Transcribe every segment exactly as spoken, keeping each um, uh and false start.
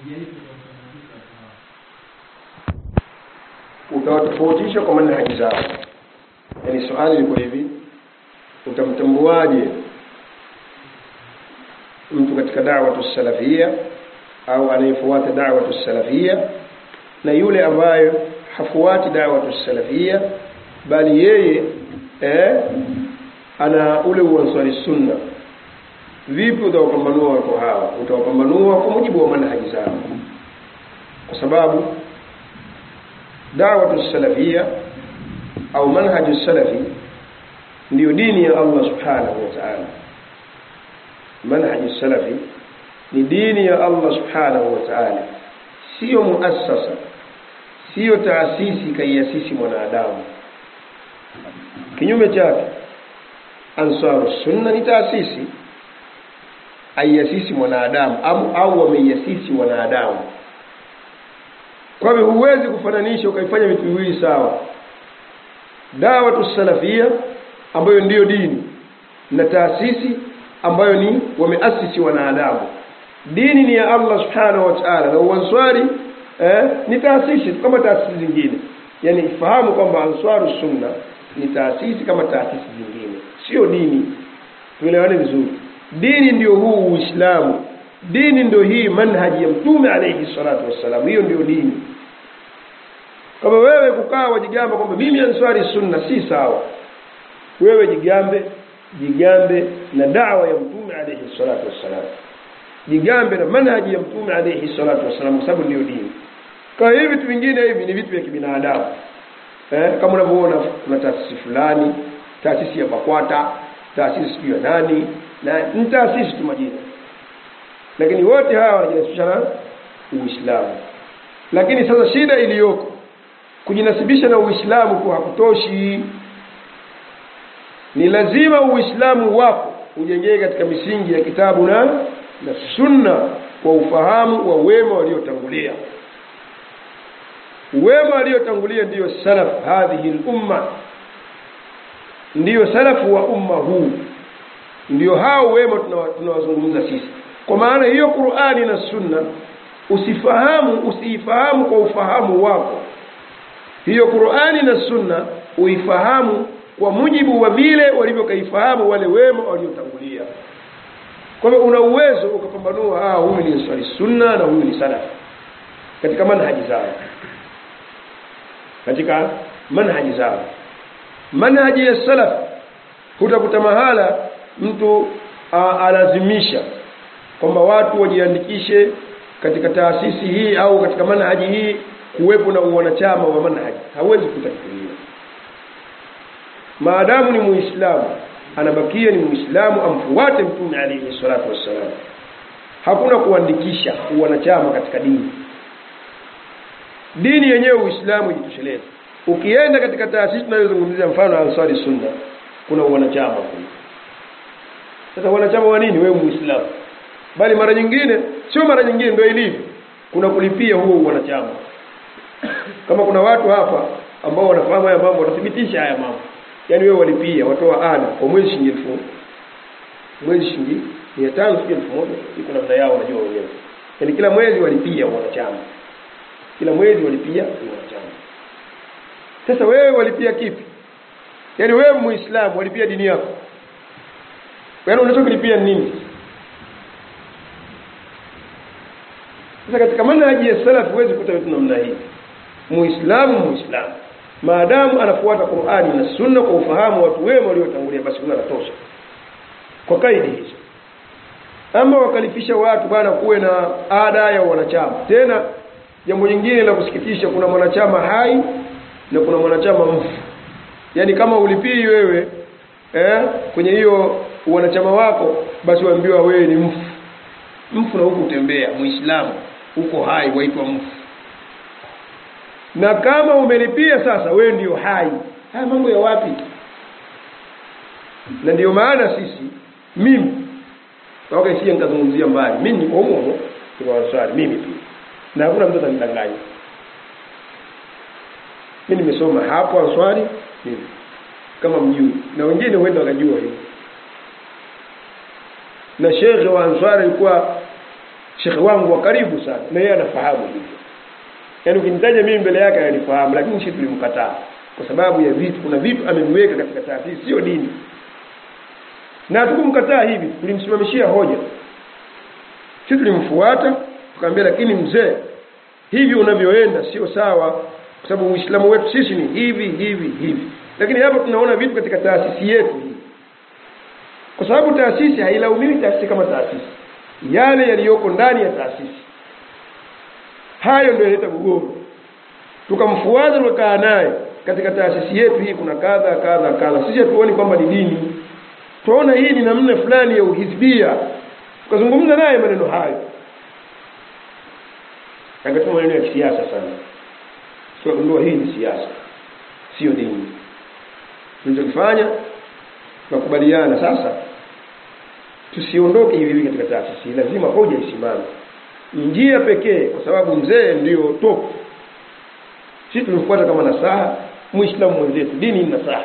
utawatofautisha kwa manhaji zao. Yaani swali liko hivi, utamtambuaje mtu katika da'wa salafia au anayefuata da'wa salafia na yule ambaye hafuati da'wa salafia bali yeye eh ana ule uansari sunna? Vipi utawapambanua watu hawa? Utawapambanua kwa mujibu wa manhaji zao, kwa sababu da'wa salafia au manhaji salafi ndio dini ya Allah subhanahu wa ta'ala. Manhaji salafi ni dini ya Allah subhanahu wa ta'ala, sio muassasa, sio taasisi kaiasisi mwanadamu. Kinyume chake, Ansarus Sunna ni taasisi aiasisi mwanadamu au au wameiasisi wanadamu. Kwa hivyo huwezi kufananisha ukaifanya vitu viwili sawa. Da'wa salafia ambayo ndiyo dini na taasisi ambayo ni wameasisi wanadamu. Dini ni ya Allah subhanahu wa ta'ala na uanswari eh, ni taasisi kama taasisi zingine. Yani ifahamu kwamba Ansarus Sunna ni taasisi kama taasisi zingine, sio dini. Tuelewane vizuri. Dini ndio huu Uislamu, dini ndio hii manhaji ya Mtume alayhi salatu wassalam, hiyo ndio dini. Kama wewe kukaa wajigamba kwamba mimi Ansari Sunna, si sawa. Wewe jigambe jigambe na da'wa ya Mtume alayhi salatu wassalam, jigambe na manhaji ya Mtume alayhi salatu wassalam, kwa sababu ndio dini. Kwa hiyo vitu vingine hivi ni vitu vya kibinadamu. Eh, kama unavyoona kuna taasisi fulani, taasisi ya Bakwata, taasisi ya nani, na ni taasisi tu majina. Lakini wote hawa wanajinasibisha na Uislamu. Lakini sasa shida iliyoko, kujinasibisha na Uislamu kwa hakutoshi. Ni lazima Uislamu wako ujengeke katika misingi ya kitabu na na sunna kwa ufahamu wa wema waliotangulia. Wema waliotangulia ndio salaf hadhihi al-umma, ndio salafu wa umma huu, ndio hao wema tunawazungumza sisi. Kwa maana hiyo Qur'ani na sunna usifahamu usiifahamu kwa ufahamu wako. Hiyo Qur'ani na sunna uifahamu kwa mujibu wa vile walivyokaifahamu wale wema waliotangulia. Kwa hivyo una uwezo ukapambanua, ah, huyu ni Ansari Sunna na huyu ni salaf katika manhaji zao, katika manhaji zao. Manhaji ya salaf hutakuta mahala mtu alazimisha kwamba watu wajiandikishe katika taasisi hii au katika manhaji hii kuwepo na wanachama wa manhaji. Hawezi kutakiria. Maadamu ni Muislamu, anabakia ni Muislamu, amfuate Mtume alayhi salatu wassalam. Hakuna kuandikisha wanachama katika dini. Dini yenyewe Uislamu jitosheleza. Ukienda katika taasisi tunayozungumzia, mfano Ansari Sunna, kuna wanachama kule. Sasa wanachama wa nini? Wewe Muislamu. Bali mara nyingine, sio mara nyingine ndio ilivyo, kuna kulipia huo wanachama. Kama kuna watu hapa ambao wanafahamu haya mambo, watathibitisha haya mambo. Yaani wewe walipia, watoa ada kwa mwezi shilingi elfu, mwezi shilingi mia tano shilingi elfu moja, iko namna yao wanajua wenyewe. Yaani kila mwezi walipia wanachama. Kila mwezi walipia wanachama. Sasa wewe walipia kipi? Yaani wewe Muislamu walipia dini yako. Yaani unachokilipia nini? Sasa katika manhaji ya salaf huwezi kukuta vitu namna hii. Muislamu Muislamu maadamu anafuata Qur'ani na Sunna kwa ufahamu watu wema waliotangulia, basi kuna natosha kwa kaidi hizo. Ama wakalifisha watu bana kuwe na ada ya wanachama. Tena jambo jingine la kusikitisha, kuna mwanachama hai na kuna mwanachama mfu. Yaani kama ulipii wewe eh kwenye hiyo wanachama wako, basi waambiwa wewe ni mfu. Mfu na huko utembea, Muislamu uko hai waitwa mfu. Na kama umelipia sasa wewe ndio hai. Haya mambo ya wapi? Na ndio maana sisi, mimi toka isiye nikazungumzia mbali, mimi niko huko kwa Ansari, mimi tu. Na hakuna mtu atanidanganya. Mimi nimesoma hapo Ansari mimi kama mjui, na wengine huenda wakajua hiyo. Na Sheikh wa Ansari alikuwa shekhi wangu wa karibu sana, na yeye anafahamu hivyo. Yaani ukinitaja mimi mbele yake ananifahamu, lakini sisi tulimkataa kwa sababu ya vitu, kuna vitu ameviweka katika taasisi sio dini. Na tukumkataa hivi, tulimsimamishia hoja. Sisi tulimfuata, tukamwambia lakini mzee, hivi unavyoenda sio sawa, kwa sababu Uislamu wetu sisi ni hivi hivi hivi. Lakini hapa tunaona vitu katika taasisi yetu hii. Kwa sababu taasisi hailaumiwi taasisi kama taasisi. Yale yaliyoko ndani ya taasisi, hayo ndio yanaleta mgogoro. Tukamfuata tukakaa naye, katika taasisi yetu hii kuna kadha kadha kadha. Sisi hatuoni kwamba ni dini. Tuona hii ni namna fulani ya uhizbia. Tukazungumza naye maneno hayo. Akatoa maneno ya kisiasa sana. Sio ndio, hii ni siasa, sio dini. Tunachofanya tukubaliana sasa tusiondoke hivi hivi katika taasisi, lazima hoja isimame. Njia pekee, kwa sababu mzee ndio top. Sisi tunafuata kama nasaha, Muislamu mwenzetu, dini ni nasaha.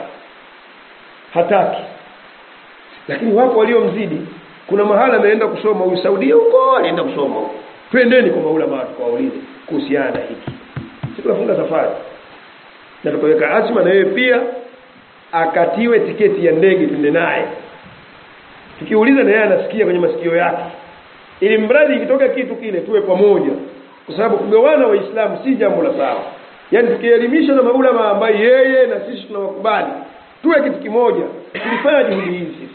Hataki. Lakini wako waliomzidi. Kuna mahala ameenda kusoma huyu Saudi huko, alienda kusoma huko. Twendeni kwa maulama tukawaulize kuhusiana na hiki. Sisi tunafunga safari. Na tukaweka azma na yeye pia akatiwe tiketi ya ndege twende naye. Tukiuliza na yeye anasikia kwenye masikio yake. Ili mradi ikitoka kitu kile tuwe pamoja. Kwa sababu kugawana Waislamu si jambo la sawa. Yaani tukielimisha na maulama ambaye yeye na sisi tunawakubali, tuwe kitu kimoja. Tulifanya juhudi hizi sisi.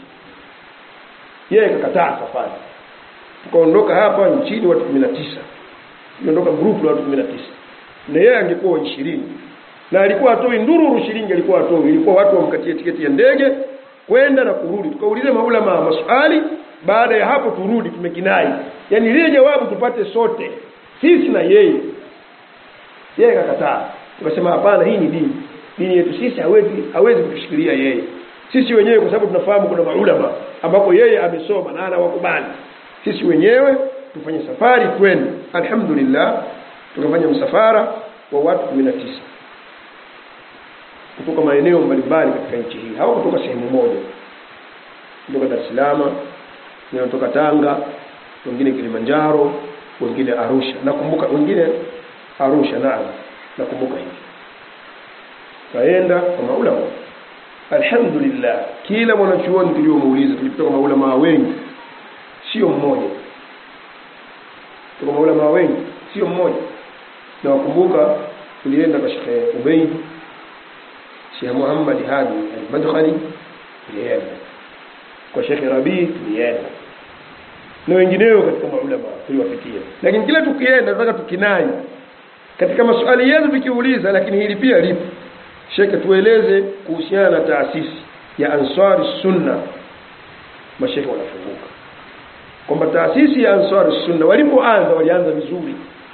Yeye akakataa safari. Tukaondoka hapa nchini watu kumi na tisa. Tuliondoka group la watu kumi na tisa. Na yeye angekuwa ishirini. Na alikuwa atoi ndururu shilingi, alikuwa atoi. Ilikuwa watu wamkatie tiketi ya ndege kwenda na kurudi. Tukaulize maulama maswali, baada ya hapo turudi tumekinai. Yaani ile jawabu tupate sote, sisi na yeye. Yeye akakataa. Tukasema hapana, hii ni dini. Dini yetu sisi hawezi hawezi kutushikilia yeye. Sisi wenyewe kwa sababu tunafahamu kuna maulama ambako yeye amesoma na anawakubali. Sisi wenyewe tufanye safari twende. Alhamdulillah tukafanya msafara wa watu kumi na tisa. Kutoka maeneo mbalimbali katika nchi hii. Hao kutoka sehemu moja. Kutoka Dar es Salaam, kutoka Tanga, wengine Kilimanjaro, wengine Arusha. Nakumbuka wengine Arusha na nakumbuka hivi. Kaenda kwa maulama. Alhamdulillah kila mwanachuoni tuliomuuliza tulipata maulama wengi, sio mmoja. Tuko maulama wengi, sio mmoja. Na wakumbuka tulienda kwa Sheikh Ubayd, Sheikh Muhammad Hadi al-Madkhali, tulienda kwa Sheikh Rabi, tulienda na wengineo katika maulama tuliwafikia. Lakini kila tukienda tunataka tukinai katika maswali yetu tukiuliza, lakini hili pia lipo. Sheikh tueleze kuhusiana na taasisi ya Ansar Sunna. Mashekhe wanafunguka kwamba taasisi ya Ansar Sunna walipoanza walianza vizuri,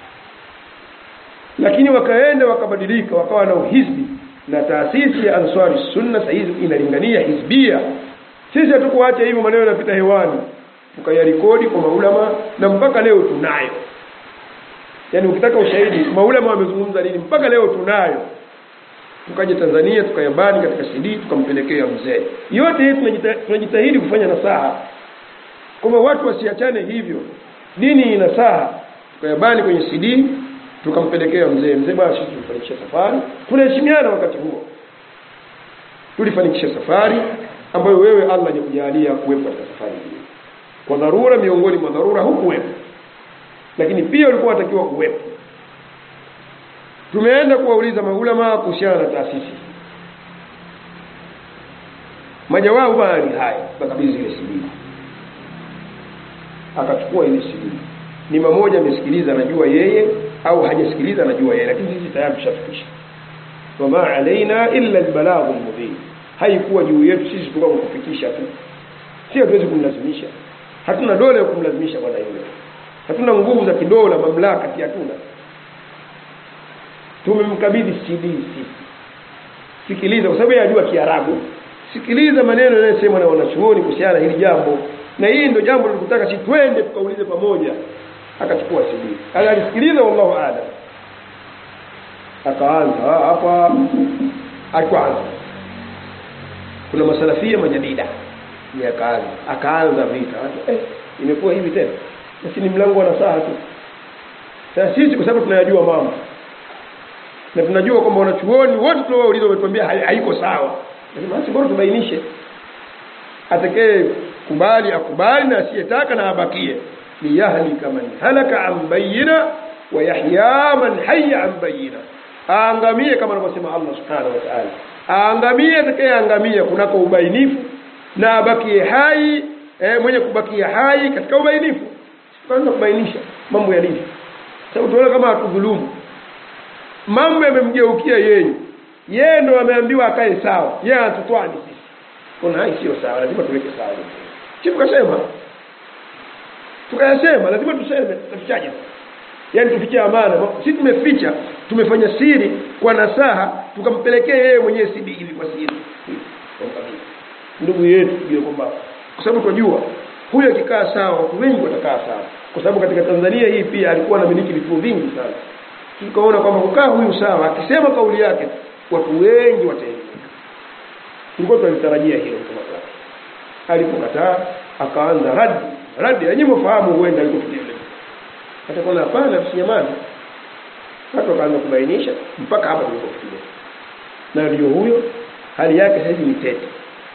lakini wakaenda wakabadilika wakawa na uhizbi, na taasisi ya Ansar Sunna sasa hivi inalingania hizbia. Sisi hatukuacha hivyo maneno yanapita hewani, tukayarekodi kwa maulama na mpaka leo tunayo. Yaani ukitaka ushahidi maulama wamezungumza nini mpaka leo tunayo. Tukaje Tanzania tukayabani katika C D tukampelekea mzee. Yote hii tunajitahidi kufanya nasaha kwamba watu wasiachane hivyo. Dini ina nasaha. Tukayabani kwenye C D tukampelekea mzee. Mzee bwana sisi tulifanikisha safari. Tunaheshimiana wakati huo. Tulifanikisha safari ambayo wewe Allah hajakujalia kuwepo katika safari hii. Kwa dharura, miongoni mwa dharura hukuwepo. Lakini pia ulikuwa unatakiwa kuwepo. Tumeenda kuwauliza maulama kuhusiana na taasisi. Majawabu bali haya, bakabidhi ile C D. Akachukua ile C D. Ni mmoja amesikiliza anajua yeye au hajasikiliza anajua yeye, lakini sisi tayari tushafikisha. Wama alaina illa albalaghul mubin. Haikuwa juu yetu sisi tukao kufikisha tu. Sio tuwezi kumlazimisha. Hatuna dola ya kumlazimisha bwana yule. Hatuna nguvu za kidola, mamlaka ki hatuna. Tumemkabidhi C D sisi. Sikiliza kwa sababu yajua Kiarabu. Sikiliza maneno yanayosemwa na wanachuoni kuhusiana hili jambo. Na hii ndio jambo tulikutaka si twende tukaulize pamoja. Akachukua C D. Alisikiliza wallahu a'lam. Akaanza hapa akaanza. Kuna masalafia majadida. Ni akaanza. Akaanza vita. Eh, imekuwa hivi tena. Basi ni mlango wa nasaha tu. Sasa sisi kwa sababu tunayajua mambo na tunajua kwamba wanachuoni wote tunaouliza wametuambia haiko sawa, lazima basi bora tubainishe. Atakaye kubali akubali, na asiyetaka na abakie. Liyahlika man halaka an bayyina wa yahya man hayya an bayyina, aangamie kama anavyosema Allah subhanahu wa ta'ala, aangamie atakayeangamia kunako ubainifu, na abakie hai eh, mwenye kubakia hai katika ubainifu. Tuanze kubainisha mambo yalivyo, sababu tunaona kama hatudhulumu. Mambo yamemgeukia yeye, yeye ndo ameambiwa akae sawa, yeye anatutwani sisi. Kuna hai sio sawa, lazima tuweke sawa. Kitu kasema tukayasema, lazima tuseme. Tufichaje? Yaani tufiche amana. Sisi tumeficha, tumefanya siri kwa nasaha, tukampelekea yeye mwenyewe siri hivi kwa siri. Ndugu yetu tujue kwamba, kwa sababu tunajua huyo akikaa sawa watu wengi watakaa sawa, kwa sababu katika Tanzania hii pia alikuwa anamiliki vituo vingi sana. Tukaona kwamba kukaa huyu sawa, akisema kauli yake watu wengi wataelimika. Tulikuwa tunatarajia hilo kama kwake. Alipokataa akaanza radi, radi yenyewe mfahamu huenda alikofikia. Hata kwa hapana tusinyamaze. Watu wakaanza kubainisha mpaka hapa tulipofikia. Na ndio huyo hali yake sasa ni tete.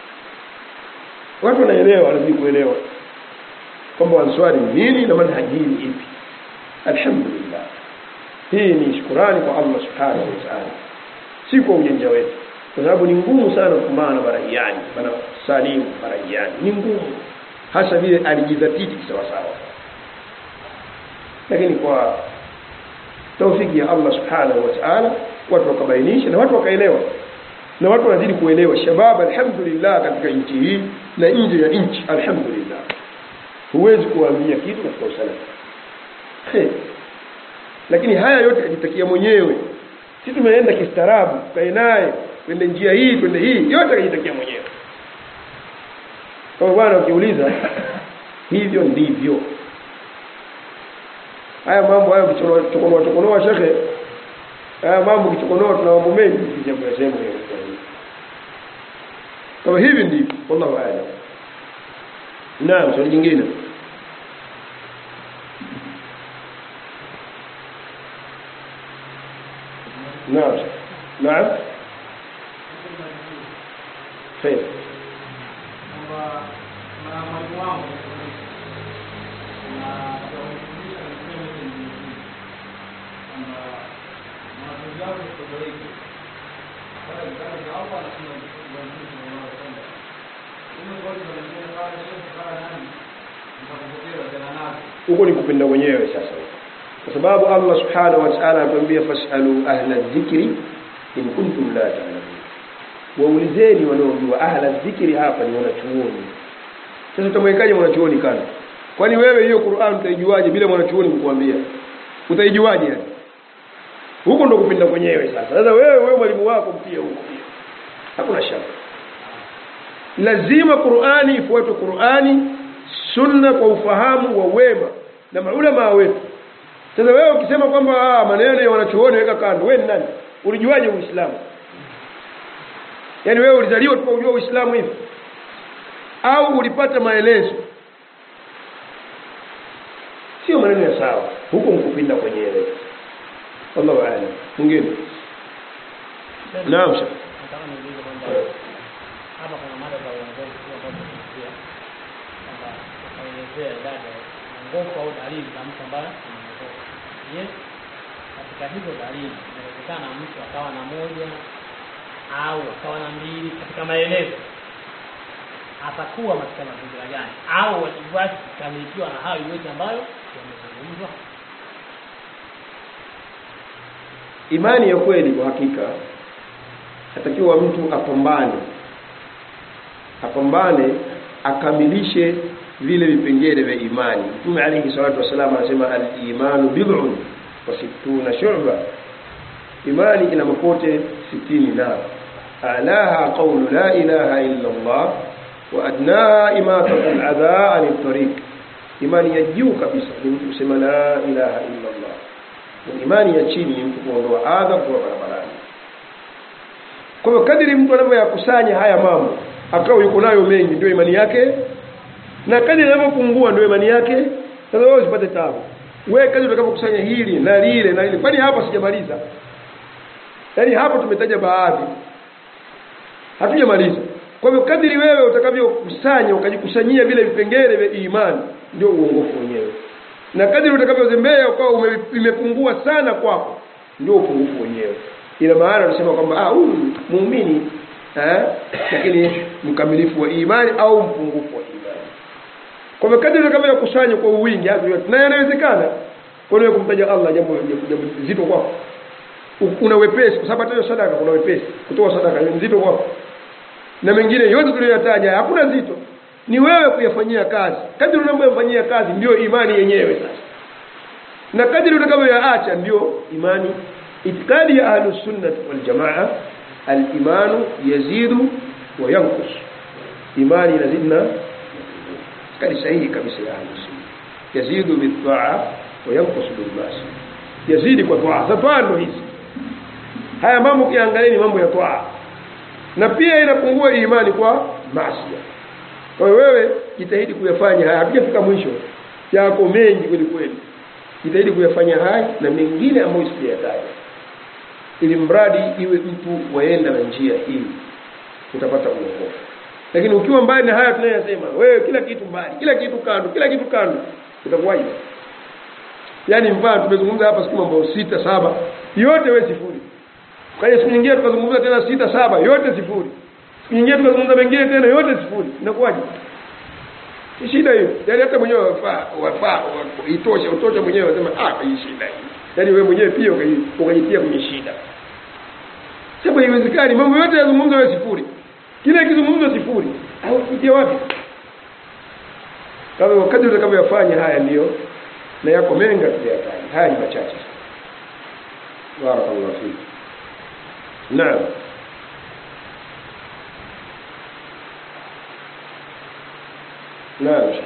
Watu wanaelewa, wanazidi kuelewa kwamba Answari ni nini na manhaji ni ipi. Alhamdulillah. Hii ni shukrani kwa Allah subhanahu wa ta'ala, si kwa ujanja wetu, kwa sababu ni ngumu sana kukumbana na barahiani, bana Salim barahiani ni ngumu, hasa vile alijidhatiti sawa sawa. Lakini kwa tawfiki ya Allah subhanahu wa ta'ala watu wakabainisha na watu wakaelewa, na watu wanazidi kuelewa. Shabab alhamdulillah katika nchi hii na nje ya nchi, alhamdulillah. Huwezi kuambia kitu katika usalama. Hey. Lakini haya yote kajitakia mwenyewe. Sisi tumeenda kistaarabu, kae naye, twende njia hii, twende hii, yote kajitakia mwenyewe. Kwa bwana ukiuliza hivyo ndivyo. Haya mambo haya kichokonoa chokonoa shekhe. Haya mambo kichokonoa tuna mambo mengi sisi hapo sehemu hiyo. Kama hivi ndivyo, wallahu a'lam. Naam, swali jingine. نعم نعم خير huko ni kupenda wenyewe sasa, kwa sababu Allah subhanahu wa ta'ala anatuambia fasalu ahla dhikri in kuntum la ta'lamun, waulizeni wanaojua. Ahla dhikri hapa ni wanachuoni. Sasa utamwekaje mwanachuoni kana? Kwani wewe hiyo Qur'an utaijuaje bila mwanachuoni kukuambia? Utaijuaje yani? Huko ndo kupenda wenyewe sasa. Sasa wewe wewe mwalimu wako pia huko pia, hakuna shaka. Lazima Qur'ani ifuatwe, Qur'ani sunna kwa ufahamu wa wema na maulama wetu. Sasa wewe ukisema kwamba ah maneno ya wanachuoni weka kando, wewe ni nani? Ulijuaje Uislamu? Yaani wewe ulizaliwa tu kujua Uislamu hivi au ulipata maelezo? Sio maneno ya sawa. Huko mkupinda kwenyewe. Allahu a'lam. Mwingine. Naam shekhi. Hapa kuna mada za uongozi kwa sababu tunasikia kwamba tunaelezea dada ngofu au dalili za mtu ambaye anaongoza. Yes, katika hizo dalili inawezekana mtu akawa na moja au akawa na mbili katika maelezo. Atakuwa katika mazingira gani? Au wajibu kamilikiwa na hayo yote ambayo yamezungumzwa? Imani ya kweli kwa hakika atakiwa mtu apambane apambane akamilishe vile vipengele vya imani. Mtume alayhi salatu wasallam anasema al-imanu bid'un wa sittuna shu'ba, imani ina mapote sitini na alaha qawlu la ilaha illa Allah wa adnaha imatatu al-adha 'an at-tariq. Imani ya juu kabisa ni mtu kusema la ilaha illa Allah, na imani ya chini ni mtu kuondoa adha kutoka barabarani. Kwa hiyo kadiri mtu anavyoyakusanya haya mambo akao yuko nayo mengi, ndio imani yake, na kadiri anavyopungua ndio imani yake Sasa wewe usipate taabu. Wewe kazi utakapokusanya hili na lile na lile. Kwani hapa sijamaliza? Yaani hapo tumetaja baadhi. Hatujamaliza. Kwa hivyo kadiri wewe utakavyokusanya ukajikusanyia vile vipengele vya imani ndio uongofu wenyewe. Na kadiri utakavyozembea ukawa umepungua sana kwako ndio upungufu wenyewe. Ina maana tunasema kwamba ah huyu muumini eh lakini mkamilifu wa imani au mpungufu wa imani. Kwa hivyo kadiri utakavyokusanya kwa wingi hapo na yanawezekana. Kwa hiyo kumtaja Allah jambo jambo zito kwako. Una wepesi kwa sababu hata sadaka kuna wepesi. Kutoa sadaka ni nzito kwako. Na mengine yote tuliyotaja hakuna zito. Ni wewe kuyafanyia kazi. Kadri unavyofanyia kazi ndio imani yenyewe sasa. Na kadri utakavyoyaacha ndio imani. Itikadi ya Ahlus Sunnah wal Jamaa, al-imanu yazidu wa yanqus. Imani inazidna kali sahihi kabisa ya Ahlus Sunnah. Yazidu bit-ta'a wa yanqus bil-ma'siyah. Yazidi kwa toa. Sasa ndio hizi. Haya mambo kiangalia ni mambo ya toa. Na pia inapungua imani kwa maasi. Kwa hiyo wewe jitahidi kuyafanya haya. Hakijafika mwisho yako mengi kweli kweli. Jitahidi kuyafanya haya na mengine ambayo sijayataja. Ili mradi iwe mtu waenda na njia hii utapata uongofu. Lakini ukiwa mbali na haya tunayosema, wewe kila kitu mbali, kila kitu kando, kila kitu kando, utakuwaje? Yaani mfano tumezungumza hapa siku mambo sita saba, yote wewe sifuri. Kaja siku nyingine tukazungumza tena sita saba, yote sifuri. Siku nyingine tukazungumza mengine tena yote sifuri. Inakuwaje? Ni shida hiyo. Yaani hata mwenyewe wafaa wafaa itosha utosha mwenyewe unasema ah hii shida hii. Yaani wewe mwenyewe pia ukajitia kwenye shida. Sababu haiwezekani mambo yote yazungumzwa wewe sifuri. Kile kizungumzwa sifuri. Au kutia wapi? Kama wakati utakavyofanya haya ndio na yako mengi tuyataja. Haya ni machache. Barakallahu fiki. Naam. Naam.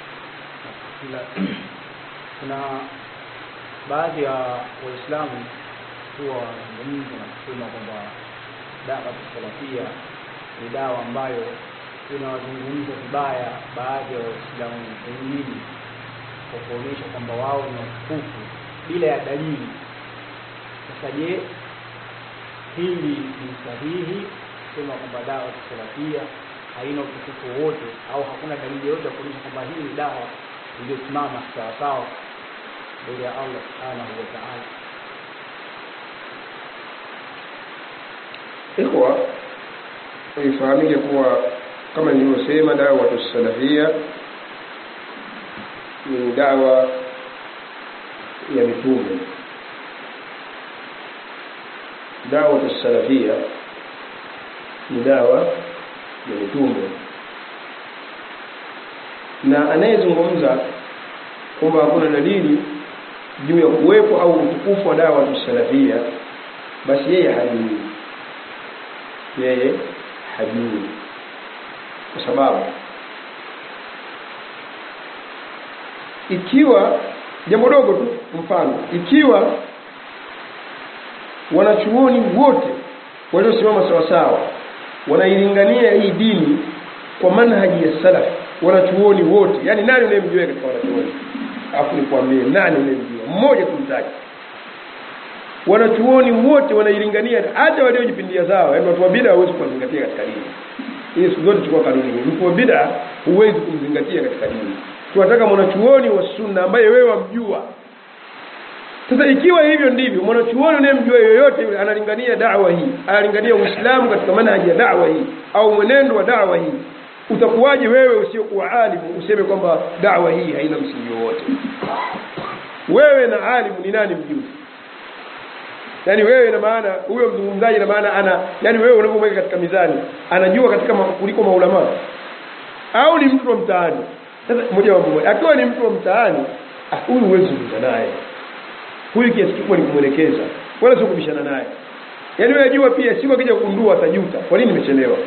Kuna baadhi ya Waislamu huwa wanazungumza na kusema kwamba dawa salafia ni dawa ambayo inawazungumza vibaya baadhi ya Waislamu wengine kwa kuonyesha kwamba wao ni watukufu bila ya dalili. Sasa je, hili ni sahihi kusema kwamba dawa salafia haina utukufu wote au hakuna dalili yoyote kuonyesha kwamba hii ni dawa iliyosimama sawa sawa mbele ya Allah Subhanahu wa Ta'ala? Ikhwa, ifahamike kuwa kama nilivyosema dawa salafia ni dawa ya mitume. Dawa salafia ni dawa ya mitume. Na anayezungumza kwamba hakuna dalili juu ya kuwepo au utukufu wa dawa salafia, basi yeye hajui. Yeye hajui. Kwa sababu ikiwa jambo dogo tu mfano, ikiwa wanachuoni wote waliosimama sawa sawa wanailingania hii dini kwa manhaji ya salaf, wanachuoni wote, yani nani unayemjua katika wanachuoni? Afu nikwambie nani unayemjua? Mmoja tumtaje. Wanachuoni wote wanailingania, hata waliojipindia zao, yani watu wa bid'a hawezi kuzingatia katika dini. Hii siku zote chukua kanuni. Mtu wa bid'a huwezi kumzingatia katika dini. Tunataka mwanachuoni wa sunna ambaye wewe wamjua. Sasa ikiwa hivyo ndivyo, mwanachuoni unayemjua yoyote yule analingania da'wa hii, analingania Uislamu katika manhaji ya da'wa hii au mwenendo wa da'wa hii, utakuwaje wewe usiokuwa alimu useme kwamba da'wa hii haina msingi wowote? Wewe na alimu ni nani mjuzi? Yaani wewe ina maana huyo mzungumzaji ina maana ana, yani wewe unapomweka katika mizani anajua katika kuliko maulama au ni mtu wa mtaani? Sasa mmoja wa mmoja akiwa ni mtu wa mtaani, ah huyu huwezi kuzungumza naye. Huyu kiasi kikubwa ni kumwelekeza wala sio kubishana naye. Yaani wewe jua pia siku akija kugundua atajuta kwa nini nimechelewa.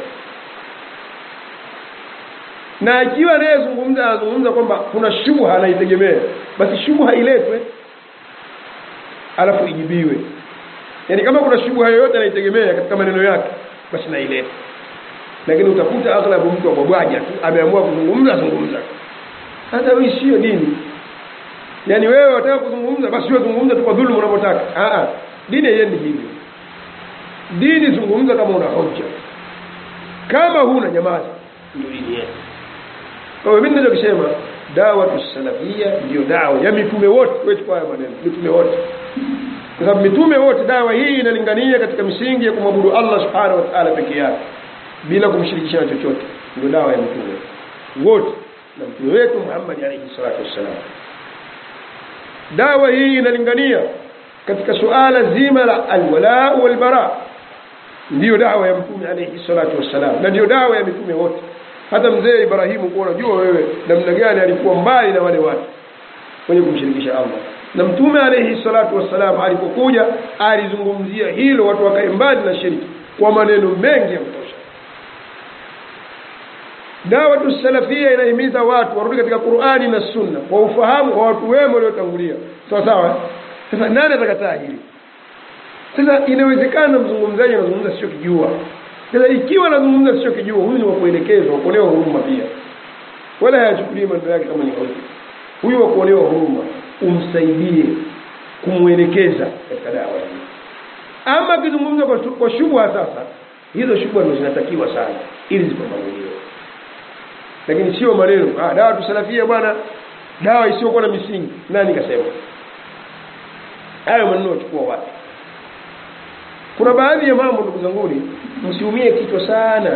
Na ikiwa anayezungumza anazungumza kwamba kuna shubha anaitegemea, basi shubha iletwe alafu ijibiwe. Yaani kama kuna shubha yoyote anaitegemea katika maneno yake, basi na ilete. Lakini utakuta aghlabu mtu abwabwaja tu ameamua kuzungumza zungumza. Hata wewe sio dini. Yaani wewe unataka kuzungumza, basi wewe zungumza tu kwa dhulma unapotaka. Ah ah. Dini haiendi hivyo. Dini zungumza kama una hoja. Kama huna nyamaza. Ndio dini yetu. Kwa hiyo mimi ndio kusema dawa tusalafia ndio dawa ya mitume wote. Wewe kwa maneno mitume wote. Kwa sababu mitume wote dawa hii inalingania katika misingi ya kumwabudu Allah subhanahu wa ta'ala peke yake bila kumshirikisha na chochote. Ndio dawa ya mitume wote na mtume wetu Muhammad alayhi salatu wassalam. Dawa hii inalingania katika suala zima la alwala wal bara. Ndio dawa ya mtume alayhi salatu wassalam na ndio dawa ya mitume wote. Hata mzee Ibrahimu kwa unajua wewe namna gani alikuwa mbali na wale watu wenye kumshirikisha Allah. Na mtume alayhi salatu wassalam alipokuja alizungumzia hilo, watu wakae mbali na shirki kwa maneno mengi ya kutosha. Dawa tusalafia inahimiza watu warudi katika Qur'ani na Sunna kwa ufahamu wa watu wema waliotangulia. Sawa sawa? Sasa nani atakataa hili? Sasa inawezekana mzungumzaji anazungumza sio kijua. Sasa ikiwa anazungumza sio kijua, huyu ni wa kuelekezwa, wa kuonewa huruma pia. Wala hayachukulii mambo yake kama ni hoja. Huyu wa kuonewa huruma, umsaidie kumuelekeza katika dawa hii. Ama kizungumza kwa, kwa shubha sasa, hizo shubha ndio zinatakiwa sana ili zipambanuliwe. Lakini sio maneno, ah dawa tusalafia bwana, dawa isiyokuwa na misingi. Nani kasema? Hayo maneno chukua wapi? Kuna baadhi ya mambo ndugu zangu, msiumie kichwa sana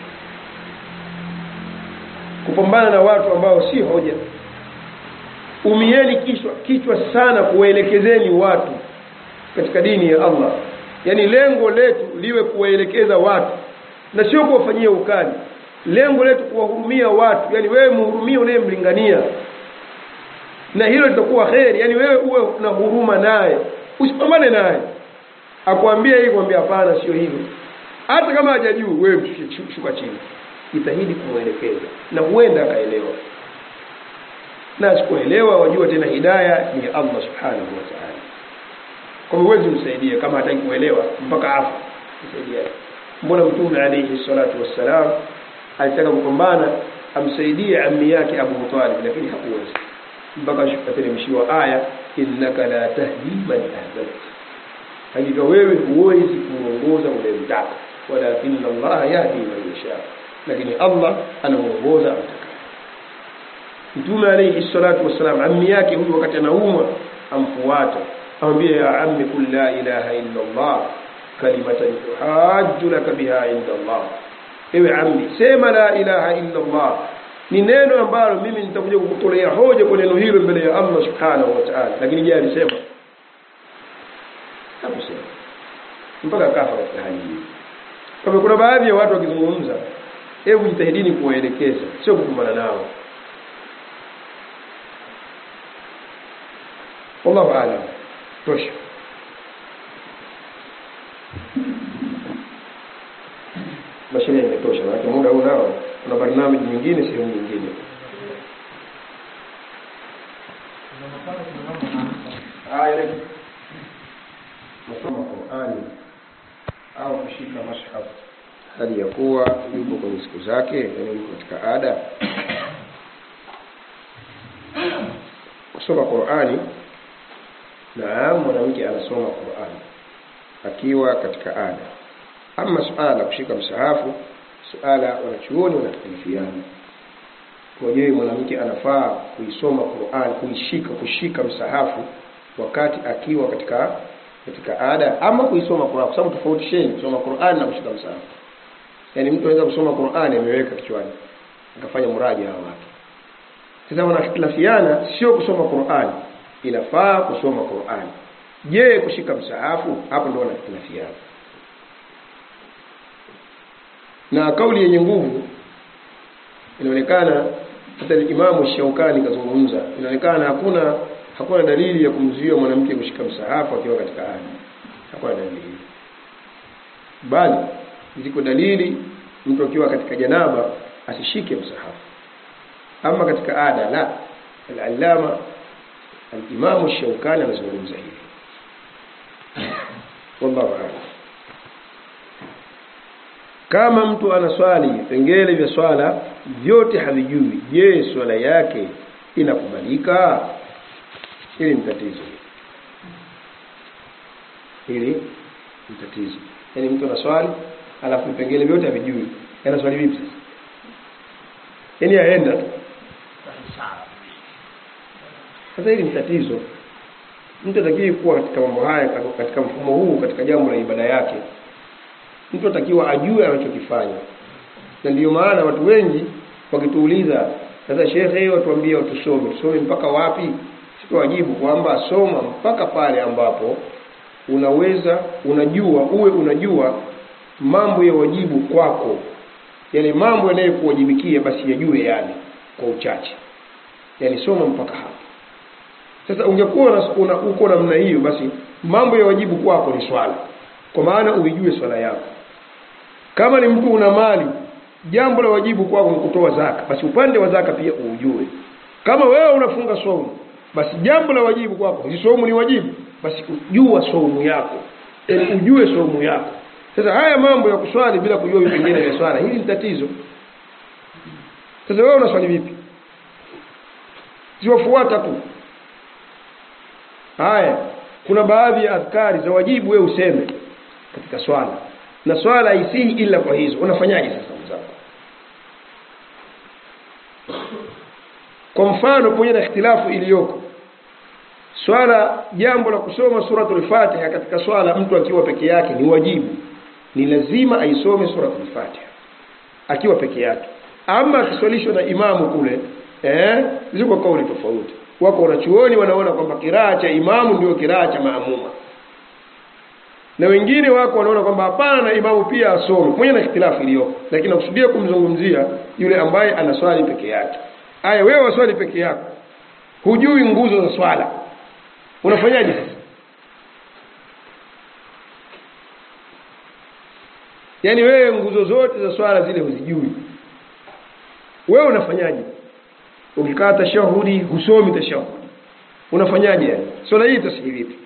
kupambana na watu ambao si hoja. Umieni kichwa kichwa sana kuwaelekezeni watu katika dini ya Allah. Yaani lengo letu liwe kuwaelekeza watu na sio kuwafanyia ukali. Lengo letu kuwahurumia watu, yani wewe muhurumie unayemlingania. Na hilo litakuwa kheri, yani wewe uwe na huruma naye, usipambane naye. Akwambia hii kwambia hapana sio hivyo. Hata kama hajajua wewe shuka chini. Jitahidi kumuelekeza na huenda akaelewa. Na asikuelewa wajua tena hidayah ni Allah subhanahu wa ta'ala. Kwa hivyo wewe msaidie kama hataki kuelewa mpaka afa. Msaidie. Mbona Mtume alayhi salatu wassalam alitaka kupambana amsaidie ammi yake Abu Talib lakini hakuweza. Mpaka shikateremshiwa aya innaka la tahdi man ahbabta. Hakika wewe huwezi kuongoza unayemtaka, walakin Allah yahdi man yasha. Lakini Allah anaongoza amtaka. Mtume alayhi salatu wasalam ammi yake huyu wakati anaumwa amfuata, amwambia ya ammi kul la ilaha illa Allah kalimatan tuhajju laka biha inda Allah. Ewe ammi sema la ilaha illa Allah, ni neno ambalo mimi nitakuja kukutolea hoja kwa neno hilo mbele ya Allah subhanahu wa ta'ala. Lakini je alisema? Hakusema. Mpaka kafa katika hali hii. Kwa kuna baadhi ya watu wakizungumza, hebu jitahidini kuwaelekeza, sio kukumbana nao. Wallahu a'lam. Tosha. Mashine imetosha, lakini muda huu nao kuna barnamij nyingine sehemu nyingine. Aya ile kusoma Qur'ani au kushika mashhaf hali ya kuwa yuko kwenye siku zake, yani yuko katika ada. Kusoma Qur'ani, na mwanamke anasoma Qur'ani akiwa katika ada. Ama suala kushika msahafu, suala wanachuoni wanatofautiana. Kwa hiyo mwanamke anafaa kuisoma Qur'an, kuishika kushika msahafu wakati akiwa katika katika ada, ama kuisoma Qur'an, kwa sababu tofautisheni kusoma Qur'an na kushika msahafu. Yaani mtu anaweza kusoma Qur'an ameweka kichwani akafanya muraja wa watu. Sasa wanakhilafiana, sio kusoma Qur'an, inafaa kusoma Qur'an. Je, kushika msahafu? Hapo ndio wanakhilafiana. Na kauli yenye nguvu inaonekana hata Imam Shaukani kazungumza, inaonekana hakuna hakuna dalili ya kumzuia mwanamke kushika msahafu akiwa katika ada. Hakuna dalili. Bali ziko dalili mtu akiwa katika janaba asishike msahafu. Ama katika ada la. Al-Allama al-Imam Shaukani anazungumza hivi. Wallahu a'lam. Kama mtu anaswali vipengele vya swala vyote havijui, je swala yake inakubalika? Hili ni tatizo. Hili ni tatizo. Yaani mtu anaswali alafu vipengele vyote havijui. Yana swali vipi sasa? Yaani aenda tu. Sasa hili ni tatizo. Mtu atakiwa kuwa katika mambo haya, katika mfumo huu, katika jambo la ibada yake. Mtu atakiwa ajue anachokifanya. Na ndio maana watu wengi wakituuliza, sasa shekhe watuambia tusome, tusome mpaka wapi? Sikuwajibu kwamba soma mpaka pale ambapo unaweza, unajua, uwe unajua mambo ya wajibu kwako. Yale mambo yanayokuwajibikia basi yajue yale kwa uchache. Yaani soma mpaka hapo. Sasa ungekuwa una uko namna hiyo, basi mambo ya wajibu kwako ni swala. Kwa maana uijue swala yako. Kama ni mtu una mali, jambo la wajibu kwako ni kutoa zaka, basi upande wa zaka pia ujue. Kama wewe unafunga saumu, basi jambo la wajibu kwako, ni saumu ni wajibu, basi ujue saumu yako. Yaani ujue saumu yako. Sasa haya mambo ya kuswali bila kujua vipengele vya swala, hili ni tatizo. Sasa wewe unaswali vipi? Siwafuata tu. Haya, kuna baadhi ya adhkari za wajibu wewe useme katika swala. Na swala haisihi ila kwa hizo. Unafanyaje sasa mzako? Kwa mfano pamoja na ikhtilafu iliyoko, swala, jambo la kusoma suratul Fatiha katika swala mtu akiwa peke yake ni wajibu. Ni lazima aisome suratul Fatiha akiwa peke yake. Ama akiswalishwa na imamu kule, eh, ziko kauli tofauti. Wako wanachuoni wanaona kwamba kiraa cha imamu ndio kiraa cha maamuma. Na wengine wako wanaona kwamba hapana, na imamu pia asome. Mwenye na ikhtilafu iliyoko, lakini nakusudia kumzungumzia yule ambaye anaswali peke yake. Aya, wewe waswali peke yako, hujui nguzo za swala, unafanyaje sasa? Yaani wewe nguzo zote za swala zile huzijui. Wewe unafanyaje? Ukikaa tashahudi husomi tashahudi, unafanyaje yani? Swala hii tasihi vipi?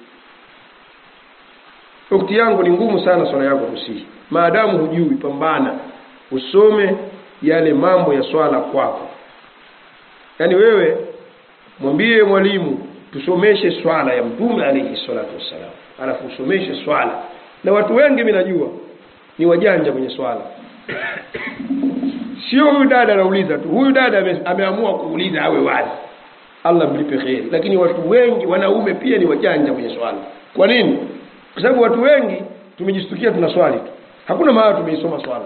Ukti yangu ni ngumu sana swala yako kusihi. Maadamu hujui, pambana usome yale mambo ya swala kwako. Yaani wewe mwambie mwalimu tusomeshe swala ya Mtume alayhi salatu wasalam, alafu usomeshe swala. Na watu wengi mimi najua ni wajanja kwenye swala. Sio huyu dada anauliza tu. Huyu dada ame, ameamua kuuliza awe wazi. Allah mlipe kheri. Lakini watu wengi wanaume pia ni wajanja kwenye swala. Kwa nini? Kwa sababu watu wengi tumejistukia tuna swali tu. Hakuna maana tumeisoma swala.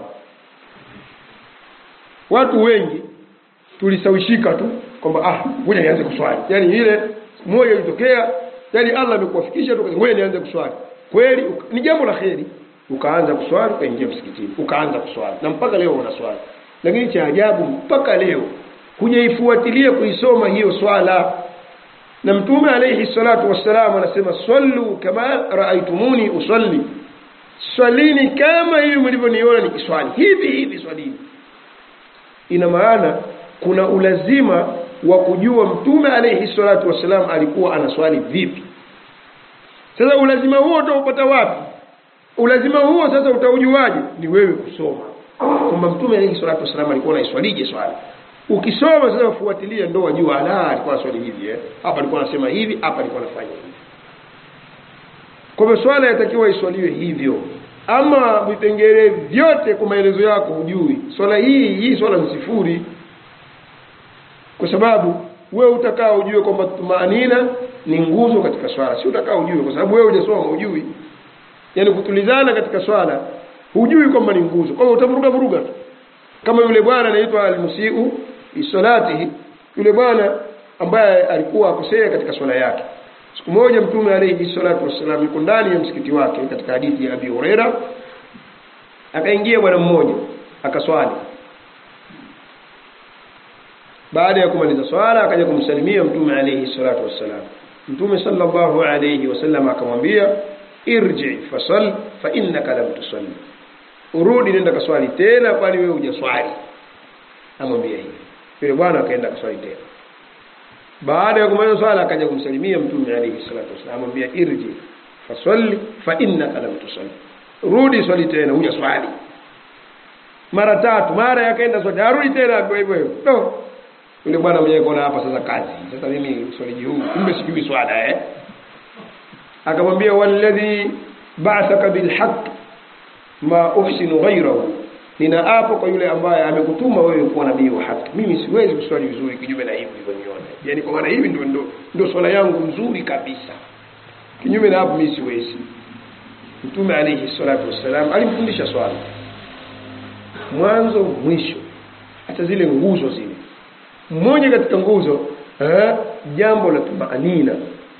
Watu wengi tulisawishika tu kwamba ah, ngoja nianze kuswali. Yaani ile moja ilitokea, yaani Allah amekuwafikisha tu, ngoja nianze kuswali. Kweli ni jambo la kheri. Ukaanza kuswali, ukaingia msikitini, ukaanza kuswali. Na mpaka leo unaswali. Lakini cha ajabu mpaka leo hujaifuatilia kuisoma hiyo swala. Na Mtume alayhi salatu wassalam anasema sallu kama raaitumuni usalli. Swalini kama hivi mlivyoniona nikiswali. Hivi hivi swalini. Ina maana kuna ulazima wa kujua Mtume alayhi salatu wassalam alikuwa anaswali vipi. Sasa ulazima huo utaupata wapi? Ulazima huo sasa utaujuaje? Ni wewe kusoma. Kwamba Mtume alayhi salatu wasallam alikuwa anaiswalije swala. Ukisoma sasa ufuatilia ndio wajua ala alikuwa anaswali hivi eh. Hapa alikuwa anasema hivi, hapa alikuwa anafanya hivi. Kwa hivyo swala yatakiwa iswaliwe hivyo. Ama vipengele vyote kwa maelezo yako hujui, swala hii hii swala ni sifuri. Kwa sababu wewe utakaa ujue kwamba tumaanina ni nguzo katika swala. Si utakaa ujue kwa sababu wewe hujasoma hujui. Yaani kutulizana katika swala hujui kwamba ni nguzo. Kwa hiyo utavuruga vuruga tu. Kama yule bwana anaitwa al-musii'u isolatihi, yule bwana ambaye alikuwa akosea katika swala yake. Siku moja Mtume alayhi salatu wasallam yuko ndani ya msikiti wake, katika hadithi ya Abi Huraira, akaingia bwana mmoja akaswali. Baada ya kumaliza swala akaja kumsalimia Mtume alayhi salatu wasallam. Mtume sallallahu alayhi wasallam akamwambia irji fasal fa innaka lam tusalli. Urudi nenda kaswali tena kwani wewe hujaswali. Amwambia hivi. Yule bwana akaenda kaswali tena. Baada ya kumaliza swala akaja kumsalimia Mtume alayhi salatu wasallam, amwambia irji fasalli fa innaka lam tusalli. Rudi swali tena hujaswali. Mara tatu, mara yakaenda swali, arudi tena kwa hivyo hivyo. No. Yule bwana mwenyewe kona hapa sasa kazi. Sasa mimi swali huu kumbe sijui swala eh. Akamwambia walladhi ba'athaka bilhaq ma uhsinu ghayrahu. Ninaapa kwa yule ambaye amekutuma wewe kuwa nabii wa haki. Mimi siwezi kuswali vizuri kinyume na hivi ulivyoniona. Yaani kwa maana hivi ndio ndio ndio swala yangu nzuri kabisa. Kinyume na hapo mimi siwezi. Mtume alayhi salatu wasalam alimfundisha swala mwanzo mwisho, hata zile nguzo zile. Mmoja katika nguzo eh, jambo la tumaanina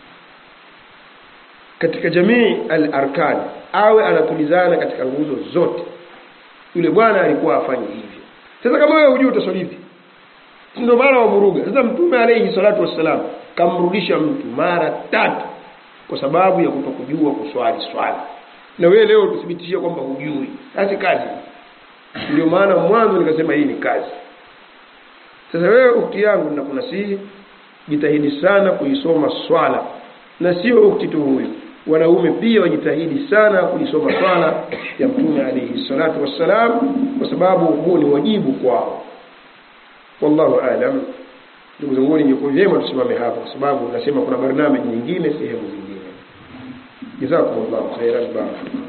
katika jamii al-arkan, awe anatulizana katika nguzo zote. Yule bwana alikuwa afanye hivyo. Sasa kama wewe hujui utaswali, ndio maana wavuruga. Sasa Mtume alayhi salatu wasalam kamrudisha mtu mara tatu kwa sababu ya kutokujua kuswali swala. Na wewe leo tuthibitishie kwamba hujui. Sasa kazi. Ndio maana mwanzo nikasema hii ni kazi. Sasa wewe ukti yangu ninakunasihi jitahidi sana kuisoma swala. Na sio ukti tu huyu. Wanaume pia wajitahidi sana kuisoma swala ya Mtume alayhi salatu wassalam kwa sababu huo ni wajibu kwao. Wallahu aalam. Ndugu zangu, ningekuwa vyema tusimame hapa kwa sababu nasema kuna barnamiji nyingine sehemu zingine. Jazakumullahu khairan.